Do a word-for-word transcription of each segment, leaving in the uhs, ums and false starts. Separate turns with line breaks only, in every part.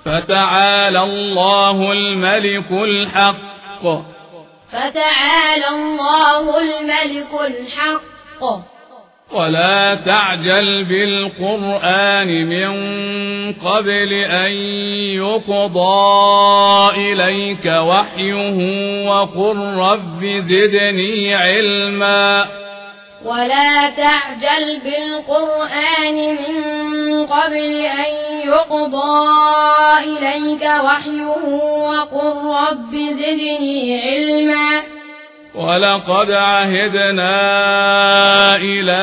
فتعالى الله الملك الحق
فتعالى الله الملك الحق
ولا تعجل بالقرآن من قبل أن يقضى إليك وحيه وقل رب زدني علما
ولا تعجل بالقرآن من قبل أن يقضى إليك وحيه وقل رب زدني علما
ولقد عهدنا إلى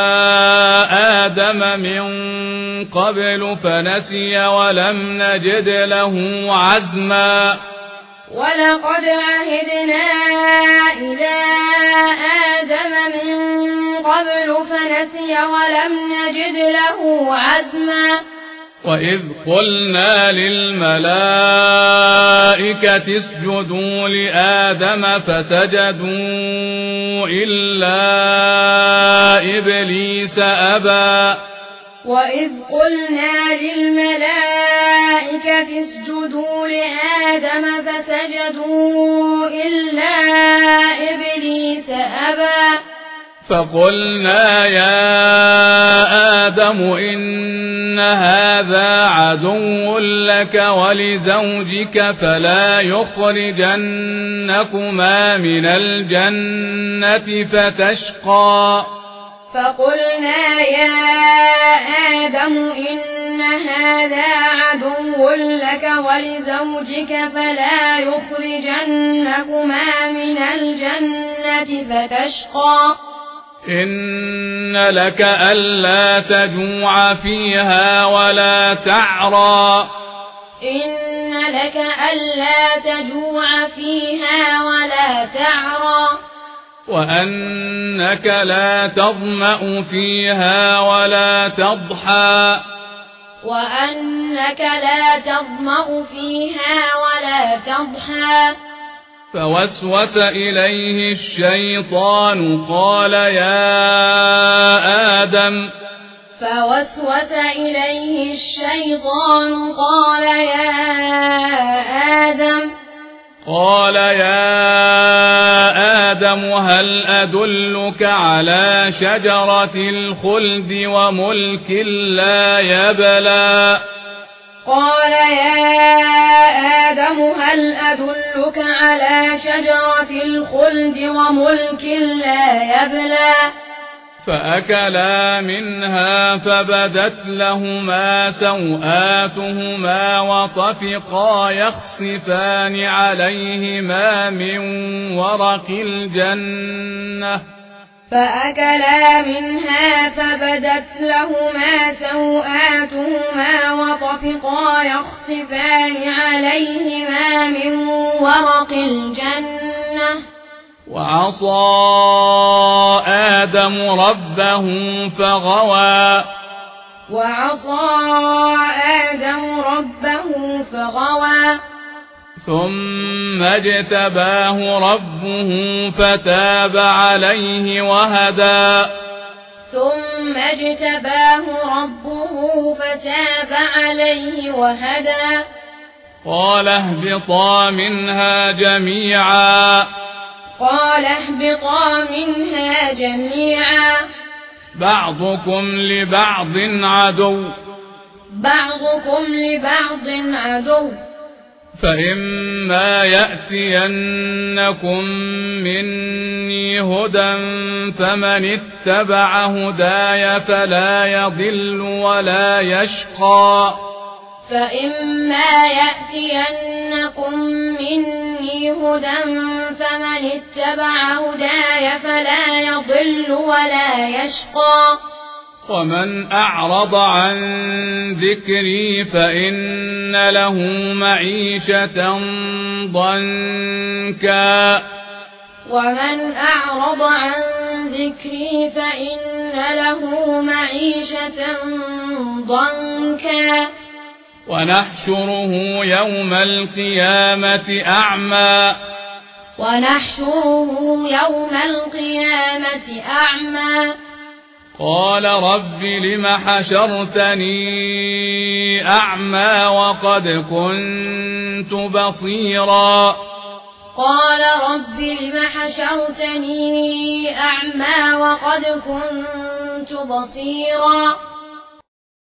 آدم من قبل فنسي ولم نجد له عزما
ولقد عهدنا إلى آدم من قبل فنسي ولم نجد له عزما
وإذ قلنا للملائكة اسجدوا لآدم فسجدوا إلا إبليس أبى
وإذ قلنا للملائكة اسجدوا لآدم فسجدوا إلا إبليس أبى
فقلنا يا آدم إن هذا عدو لك ولزوجك فلا يخرجنكما من الجنة فتشقى
فقلنا يا آدم إن هذا عدو لك ولزوجك فلا يخرجنكما من الجنة فتشقى
إن لك ألا تجوع فيها ولا تعرى
إن لك ألا تجوع فيها ولا تعرى
وأنك لا تظمأ فيها ولا تضحى
وأنك لا تظمأ فيها ولا تضحى
فوسوس إليه الشيطان قال يا آدم
فوسوس إليه الشيطان قال يا آدم
قال يا آدم هل أدلك على شجرة الخلد وملك لا يبلى
قال يا آدم هل أدلك على شجرة الخلد وملك لا يبلى
فأكلا منها فبدت لهما سوآتهما وطفقا يخصفان عليهما من ورق الجنة
فأكلا منها فبدت لهما سوآتهما وطفقا يخصفان عليهما من ورق الجنة
وعصى آدم ربه فغوى
وعصى آدم ربه فغوى
ثم اجتباه ربه فتاب عليه وهدى
ثم اجتباه ربه فتاب عليه وهدى
قال اهبطا منها جميعا
قال اهبطا منها جميعا
بعضكم لبعض عدو
بعضكم لبعض عدو
فإما يأتينكم مني هدى فمن اتبع هداي فلا يضل ولا يشقى
فإما يأتينكم مني هدى فمن اتبع هداي فلا يضل ولا يشقى
ومن أعرض عن ذكري فإن له معيشة ضنكا
ومن أعرض عن ذكري فإن له معيشة ضنكا
ونحشره يوم القيامة أعمى
ونحشره يوم القيامة أعمى
قال رب لم حشرتني أعمى وقد كنت بصيرا
قال رب لم حشرتني أعمى وقد كنت بصيرا